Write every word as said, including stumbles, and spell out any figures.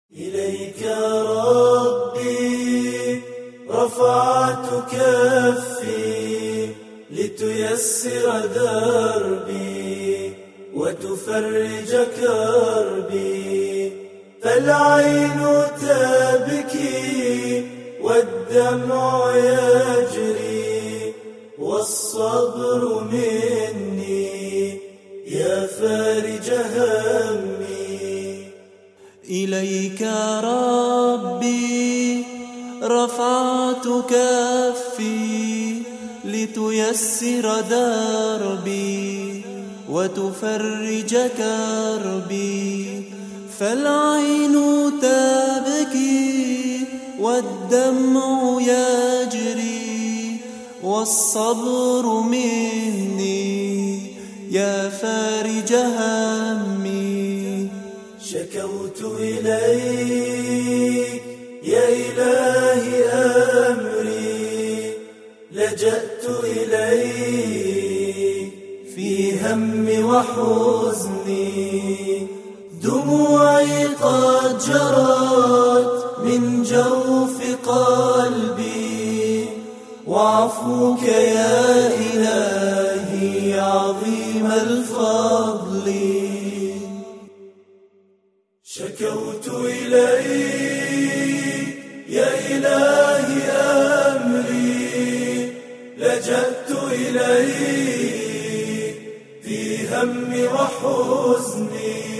إليك ربي رفعت كفي لتيسر دربي وتفرج كربي، فالعين تبكي والدمع يجري والصبر مني يا فارج همي. إليك ربي رفعت كفي لتيسر دربي وتفرج كربي، فالعين تبكي والدمع يجري والصبر مني يا فارج همي. شكوت إليك يا إلهي أمري، لجأت إليك في همي وحزني، دموعي قد جرت من جوف قلبي، وعفوك يا إلهي عظيم الفضل. شكوت إليك يا إلهي أمري، لجأت إليك في همي وحزني،